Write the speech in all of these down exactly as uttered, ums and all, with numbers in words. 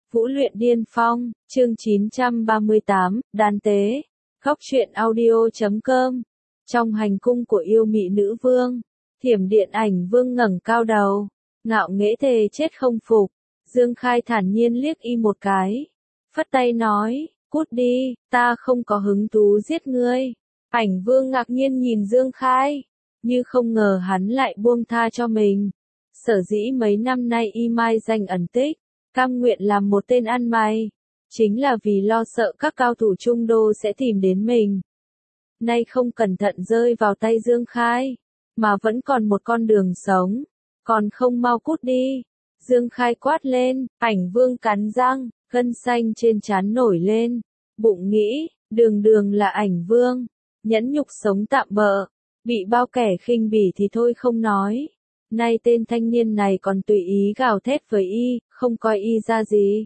Vũ luyện điên phong, chương chín trăm ba mươi tám, đan tế. Góc truyện audio chấm com. Trong hành cung của yêu mị nữ vương, Thiểm Điện Ảnh Vương ngẩng cao đầu, ngạo nghễ thề chết không phục. Dương Khai thản nhiên liếc y một cái, phất tay nói, cút đi, ta không có hứng thú giết ngươi. Ảnh Vương ngạc nhiên nhìn Dương Khai, như không ngờ hắn lại buông tha cho mình. Sở dĩ mấy năm nay y mai danh ẩn tích, cam nguyện làm một tên ăn mày, chính là vì lo sợ các cao thủ trung đô sẽ tìm đến mình. Nay không cẩn thận rơi vào tay Dương Khai, mà vẫn còn một con đường sống, còn không mau cút đi. Dương Khai quát lên, Ảnh Vương cắn răng, gân xanh trên trán nổi lên, bụng nghĩ, đường đường là Ảnh Vương, nhẫn nhục sống tạm bợ, bị bao kẻ khinh bỉ thì thôi không nói. Nay tên thanh niên này còn tùy ý gào thét với y, không coi y ra gì.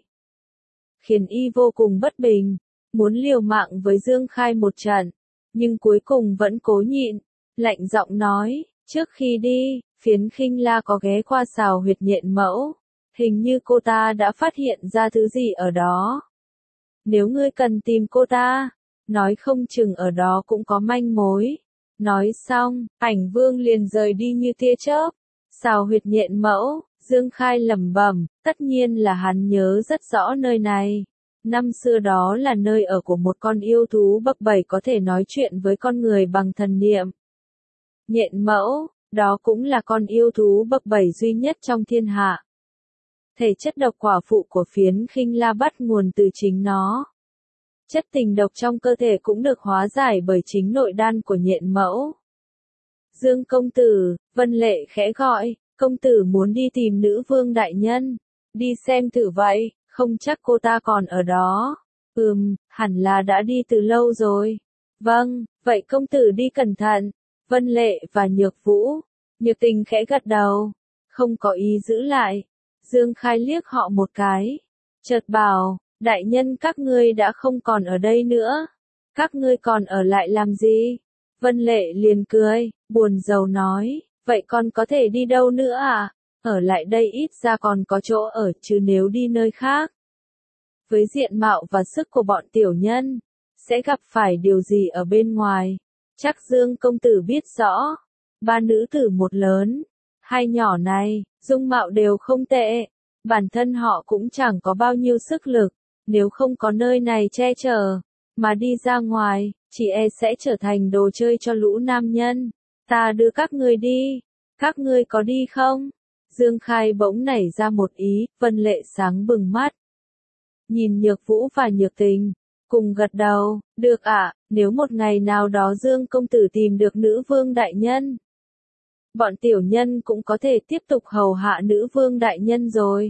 Khiến y vô cùng bất bình, muốn liều mạng với Dương Khai một trận, nhưng cuối cùng vẫn cố nhịn, lạnh giọng nói, trước khi đi, Phiến Khinh La có ghé qua Sào Huyệt Nhện Mẫu, hình như cô ta đã phát hiện ra thứ gì ở đó. Nếu ngươi cần tìm cô ta, nói không chừng ở đó cũng có manh mối. Nói xong, Ảnh Vương liền rời đi như tia chớp. Sào Huyệt Nhện Mẫu, Dương Khai lẩm bẩm, tất nhiên là hắn nhớ rất rõ nơi này. Năm xưa đó là nơi ở của một con yêu thú bậc bảy có thể nói chuyện với con người bằng thần niệm. Nhện Mẫu, đó cũng là con yêu thú bậc bảy duy nhất trong thiên hạ. Thể chất độc quả phụ của Phiến Khinh La bắt nguồn từ chính nó. Chất tình độc trong cơ thể cũng được hóa giải bởi chính nội đan của Nhện Mẫu. Dương công tử, Vân Lệ khẽ gọi, công tử muốn đi tìm nữ vương đại nhân. Đi xem thử vậy, không chắc cô ta còn ở đó. Ừm, hẳn là đã đi từ lâu rồi. Vâng, vậy công tử đi cẩn thận. Vân Lệ và Nhược Vũ, Nhược Tình khẽ gật đầu, không có ý giữ lại. Dương Khai liếc họ một cái, chợt bảo, đại nhân các ngươi đã không còn ở đây nữa. Các ngươi còn ở lại làm gì? Vân Lệ liền cười, buồn rầu nói, vậy con có thể đi đâu nữa à? Ở lại đây ít ra còn có chỗ ở chứ nếu đi nơi khác. Với diện mạo và sức của bọn tiểu nhân, sẽ gặp phải điều gì ở bên ngoài? Chắc Dương công tử biết rõ. Ba nữ tử một lớn, hai nhỏ này, dung mạo đều không tệ. Bản thân họ cũng chẳng có bao nhiêu sức lực, nếu không có nơi này che chở, mà đi ra ngoài, chỉ e sẽ trở thành đồ chơi cho lũ nam nhân. Ta đưa các ngươi đi, các ngươi có đi không? Dương Khai bỗng nảy ra một ý, Vân Lệ sáng bừng mắt. Nhìn Nhược Vũ và Nhược Tình, cùng gật đầu, được ạ, nếu một ngày nào đó Dương công tử tìm được nữ vương đại nhân, bọn tiểu nhân cũng có thể tiếp tục hầu hạ nữ vương đại nhân rồi.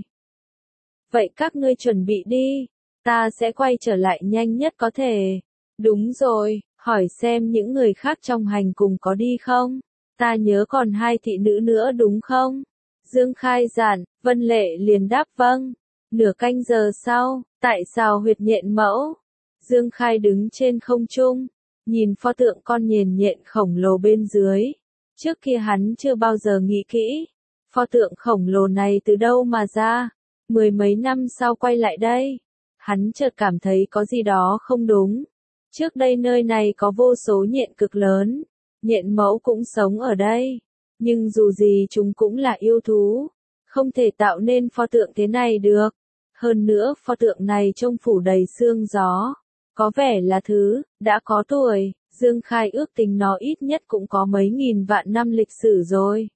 Vậy các ngươi chuẩn bị đi, ta sẽ quay trở lại nhanh nhất có thể. Đúng rồi, hỏi xem những người khác trong hành cùng có đi không? Ta nhớ còn hai thị nữ nữa đúng không? Dương Khai dặn, Vân Lệ liền đáp vâng. Nửa canh giờ sau, tại Sào Huyệt Nhện Mẫu, Dương Khai đứng trên không trung, nhìn pho tượng con nhện nhện khổng lồ bên dưới. Trước kia hắn chưa bao giờ nghĩ kỹ, pho tượng khổng lồ này từ đâu mà ra. Mười mấy năm sau quay lại đây, hắn chợt cảm thấy có gì đó không đúng. Trước đây nơi này có vô số nhện cực lớn, nhện mẫu cũng sống ở đây, nhưng dù gì chúng cũng là yêu thú, không thể tạo nên pho tượng thế này được. Hơn nữa pho tượng này trông phủ đầy sương gió, có vẻ là thứ đã có tuổi. Dương Khai ước tính nó ít nhất cũng có mấy nghìn vạn năm lịch sử rồi.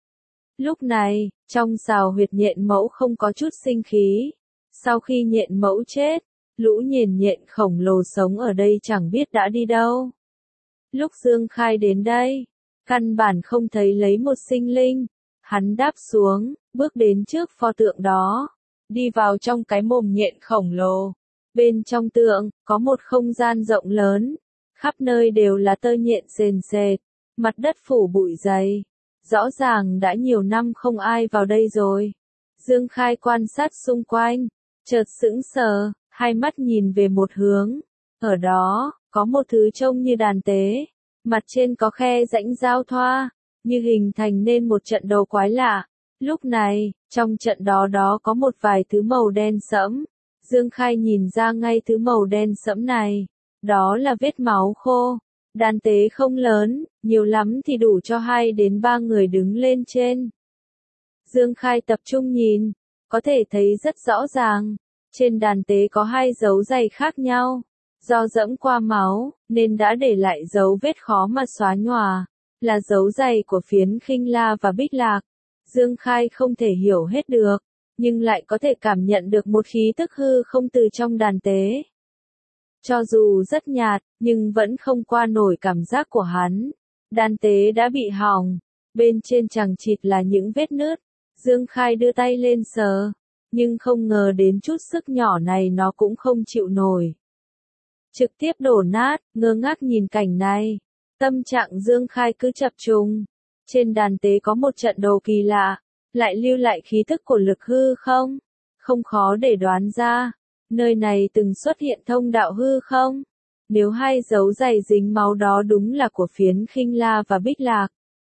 Lúc này, trong Sào Huyệt Nhện Mẫu không có chút sinh khí. Sau khi nhện mẫu chết, lũ nhện nhện khổng lồ sống ở đây chẳng biết đã đi đâu. Lúc Dương Khai đến đây, căn bản không thấy lấy một sinh linh. Hắn đáp xuống, bước đến trước pho tượng đó, đi vào trong cái mồm nhện khổng lồ. Bên trong tượng, có một không gian rộng lớn, khắp nơi đều là tơ nhện sền sệt, mặt đất phủ bụi dày. Rõ ràng đã nhiều năm không ai vào đây rồi. Dương Khai quan sát xung quanh, chợt sững sờ, hai mắt nhìn về một hướng. Ở đó, có một thứ trông như đàn tế, mặt trên có khe rãnh giao thoa, như hình thành nên một trận đồ quái lạ. Lúc này, trong trận đó đó có một vài thứ màu đen sẫm, Dương Khai nhìn ra ngay thứ màu đen sẫm này. Đó là vết máu khô. Đàn tế không lớn, nhiều lắm thì đủ cho hai đến ba người đứng lên trên. Dương Khai tập trung nhìn, có thể thấy rất rõ ràng. Trên đàn tế có hai dấu giày khác nhau. Do dẫm qua máu, nên đã để lại dấu vết khó mà xóa nhòa. Là dấu giày của Phiến Khinh La và Bích Lạc. Dương Khai không thể hiểu hết được, nhưng lại có thể cảm nhận được một khí tức hư không từ trong đàn tế. Cho dù rất nhạt, nhưng vẫn không qua nổi cảm giác của hắn. Đàn tế đã bị hỏng, bên trên chằng chịt là những vết nứt. Dương Khai đưa tay lên sờ, nhưng không ngờ đến chút sức nhỏ này nó cũng không chịu nổi. Trực tiếp đổ nát, ngơ ngác nhìn cảnh này. Tâm trạng Dương Khai cứ chập trùng. Trên đàn tế có một trận đồ kỳ lạ, lại lưu lại khí thức của lực hư không? Không khó để đoán ra, nơi này từng xuất hiện thông đạo hư không? Nếu hai dấu giày dính máu đó đúng là của Phiến Khinh La và Bích Lạc,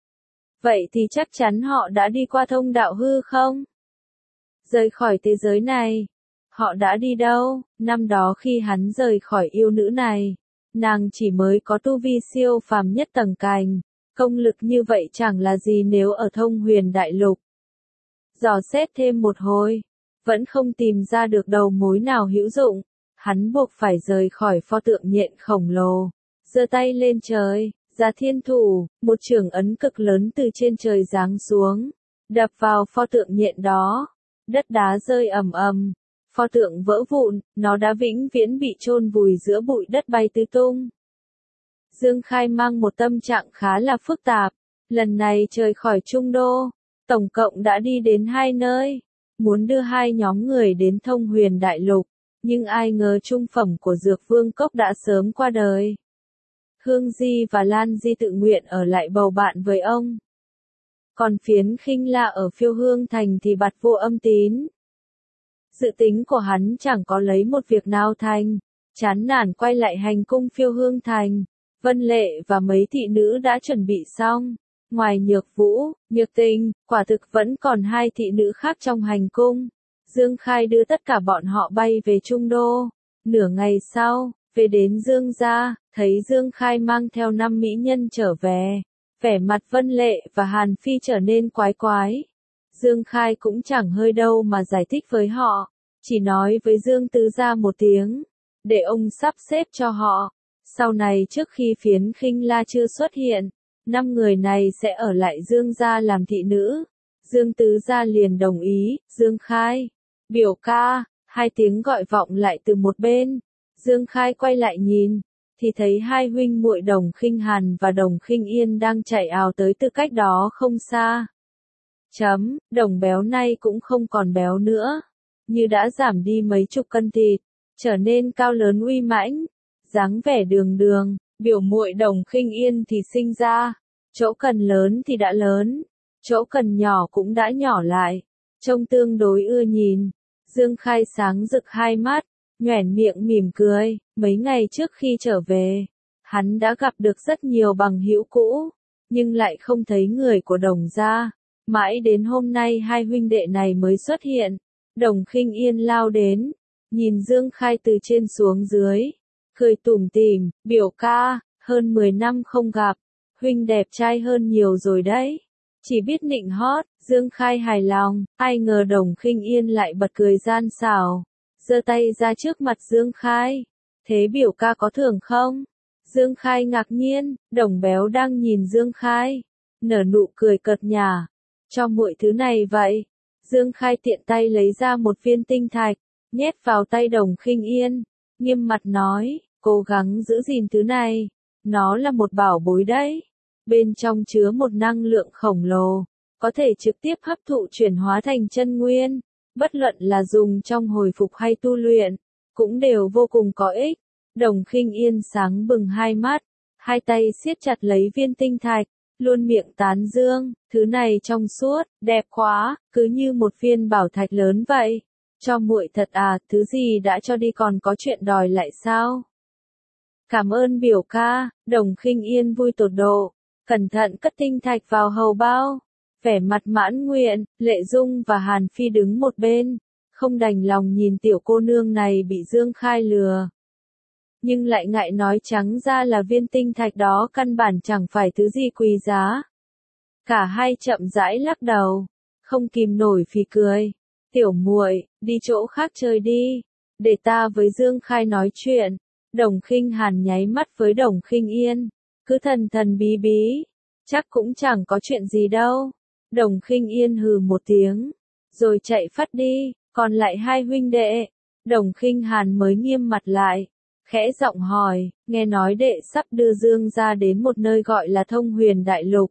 vậy thì chắc chắn họ đã đi qua thông đạo hư không? Rời khỏi thế giới này. Họ đã đi đâu? Năm đó khi hắn rời khỏi yêu nữ này, nàng chỉ mới có tu vi siêu phàm nhất tầng cành. Công lực như vậy chẳng là gì nếu ở Thông Huyền Đại Lục. Dò xét thêm một hồi, vẫn không tìm ra được đầu mối nào hữu dụng. Hắn buộc phải rời khỏi pho tượng nhện khổng lồ. Giơ tay lên trời, ra thiên thủ, một trường ấn cực lớn từ trên trời giáng xuống, đập vào pho tượng nhện đó. Đất đá rơi ầm ầm, pho tượng vỡ vụn, nó đã vĩnh viễn bị chôn vùi giữa bụi đất bay tứ tung. Dương Khai mang một tâm trạng khá là phức tạp. Lần này rời khỏi Trung Đô, tổng cộng đã đi đến hai nơi, muốn đưa hai nhóm người đến Thông Huyền Đại Lục, nhưng ai ngờ trung phẩm của Dược Vương Cốc đã sớm qua đời. Hương Di và Lan Di tự nguyện ở lại bầu bạn với ông. Còn Phiến Khinh La ở Phiêu Hương Thành thì bặt vô âm tín. Dự tính của hắn chẳng có lấy một việc nào thành, chán nản quay lại hành cung Phiêu Hương Thành. Vân Lệ và mấy thị nữ đã chuẩn bị xong. Ngoài Nhược Vũ, Nhược Tình, quả thực vẫn còn hai thị nữ khác trong hành cung. Dương Khai đưa tất cả bọn họ bay về Trung Đô. Nửa ngày sau, về đến Dương gia, thấy Dương Khai mang theo năm mỹ nhân trở về. Vẻ mặt Vân Lệ và Hàn Phi trở nên quái quái. Dương Khai cũng chẳng hơi đâu mà giải thích với họ, chỉ nói với Dương Tứ gia một tiếng, để ông sắp xếp cho họ. Sau này trước khi Phiến Khinh La chưa xuất hiện, năm người này sẽ ở lại Dương gia làm thị nữ. Dương Tứ gia liền đồng ý. Dương Khai, biểu ca, hai tiếng gọi vọng lại từ một bên. Dương Khai quay lại nhìn, thì thấy hai huynh muội Đồng Khinh Hàn và Đồng Khinh Yên đang chạy ào tới từ cách đó không xa. Chấm, Đồng béo nay cũng không còn béo nữa, như đã giảm đi mấy chục cân thịt, trở nên cao lớn uy mãnh, dáng vẻ đường đường. Biểu muội Đồng Khinh Yên thì sinh ra, chỗ cần lớn thì đã lớn, chỗ cần nhỏ cũng đã nhỏ lại, trông tương đối ưa nhìn. Dương Khai sáng rực hai mắt, nhoẻn miệng mỉm cười. Mấy ngày trước khi trở về, hắn đã gặp được rất nhiều bằng hữu cũ, nhưng lại không thấy người của Đồng gia. Mãi đến hôm nay hai huynh đệ này mới xuất hiện. Đồng Khinh Yên lao đến, nhìn Dương Khai từ trên xuống dưới, cười tủm tỉm, biểu ca, hơn mười năm không gặp, huynh đẹp trai hơn nhiều rồi đấy. Chỉ biết nịnh hót. Dương Khai hài lòng, ai ngờ Đồng Khinh Yên lại bật cười gian xảo, giơ tay ra trước mặt Dương Khai. Thế biểu ca có thưởng không? Dương Khai ngạc nhiên, Đồng béo đang nhìn Dương Khai, nở nụ cười cợt nhả. Cho muội thứ này vậy. Dương Khai tiện tay lấy ra một viên tinh thạch, nhét vào tay Đồng Khinh Yên, nghiêm mặt nói, cố gắng giữ gìn thứ này, nó là một bảo bối đấy. Bên trong chứa một năng lượng khổng lồ, có thể trực tiếp hấp thụ chuyển hóa thành chân nguyên, bất luận là dùng trong hồi phục hay tu luyện, cũng đều vô cùng có ích. Đồng Khinh Yên sáng bừng hai mắt, hai tay siết chặt lấy viên tinh thạch, luôn miệng tán dương, thứ này trong suốt, đẹp quá, cứ như một viên bảo thạch lớn vậy. Cho muội thật à, thứ gì đã cho đi còn có chuyện đòi lại sao? Cảm ơn biểu ca. Đồng Khinh Yên vui tột độ, cẩn thận cất tinh thạch vào hầu bao, vẻ mặt mãn nguyện. Lệ Dung và Hàn Phi đứng một bên, không đành lòng nhìn tiểu cô nương này bị Dương Khai lừa. Nhưng lại ngại nói trắng ra là viên tinh thạch đó căn bản chẳng phải thứ gì quý giá. Cả hai chậm rãi lắc đầu, không kìm nổi phì cười. Tiểu muội, đi chỗ khác chơi đi, để ta với Dương Khai nói chuyện. Đồng Khinh Hàn nháy mắt với Đồng Khinh Yên, cứ thần thần bí bí, chắc cũng chẳng có chuyện gì đâu. Đồng Khinh Yên hừ một tiếng, rồi chạy phắt đi, còn lại hai huynh đệ. Đồng Khinh Hàn mới nghiêm mặt lại, khẽ giọng hỏi, nghe nói đệ sắp đưa Dương gia đến một nơi gọi là Thông Huyền Đại Lục.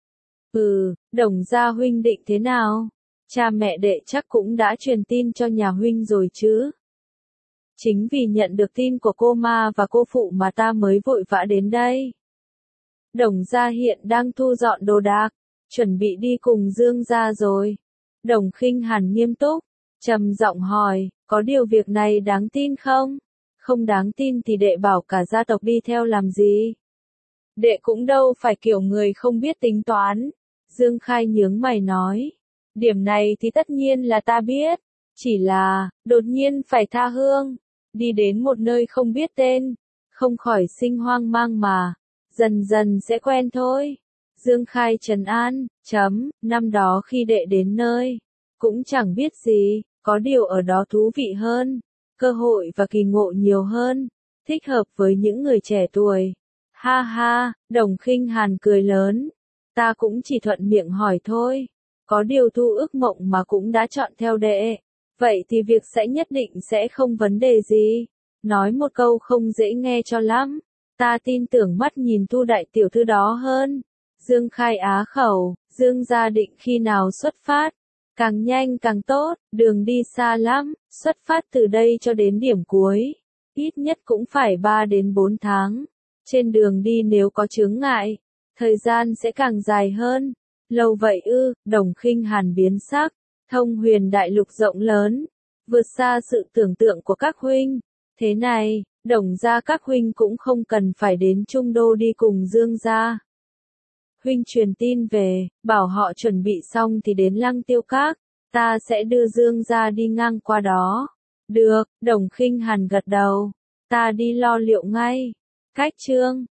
Ừ, Đồng gia huynh định thế nào? Cha mẹ đệ chắc cũng đã truyền tin cho nhà huynh rồi chứ? Chính vì nhận được tin của cô ma và cô phụ mà ta mới vội vã đến đây. Đồng gia hiện đang thu dọn đồ đạc, chuẩn bị đi cùng Dương gia rồi. Đồng Khinh Hàn nghiêm túc, trầm giọng hỏi, có điều việc này đáng tin không? Không đáng tin thì đệ bảo cả gia tộc đi theo làm gì? Đệ cũng đâu phải kiểu người không biết tính toán. Dương Khai nhướng mày nói, điểm này thì tất nhiên là ta biết, chỉ là, đột nhiên phải tha hương, đi đến một nơi không biết tên, không khỏi sinh hoang mang mà, dần dần sẽ quen thôi. Dương Khai trấn an, chấm, năm đó khi đệ đến nơi, cũng chẳng biết gì, có điều ở đó thú vị hơn, cơ hội và kỳ ngộ nhiều hơn, thích hợp với những người trẻ tuổi. Ha ha, Đồng Khinh Hàn cười lớn, ta cũng chỉ thuận miệng hỏi thôi, có điều Thu Ước Mộng mà cũng đã chọn theo đệ, vậy thì việc sẽ nhất định sẽ không vấn đề gì. Nói một câu không dễ nghe cho lắm, ta tin tưởng mắt nhìn Thu đại tiểu thư đó hơn. Dương Khai á khẩu, Dương gia định khi nào xuất phát? Càng nhanh càng tốt, đường đi xa lắm, xuất phát từ đây cho đến điểm cuối, ít nhất cũng phải ba đến bốn tháng. Trên đường đi nếu có chướng ngại, thời gian sẽ càng dài hơn. Lâu vậy ư? Đồng Khinh Hàn biến sắc, Thông Huyền Đại Lục rộng lớn, vượt xa sự tưởng tượng của các huynh. Thế này, Đồng gia các huynh cũng không cần phải đến Trung Đô đi cùng Dương gia. Huynh truyền tin về, bảo họ chuẩn bị xong thì đến Lăng Tiêu Các, ta sẽ đưa Dương gia đi ngang qua đó. Được, Đồng Khinh Hàn gật đầu, ta đi lo liệu ngay. Cách chương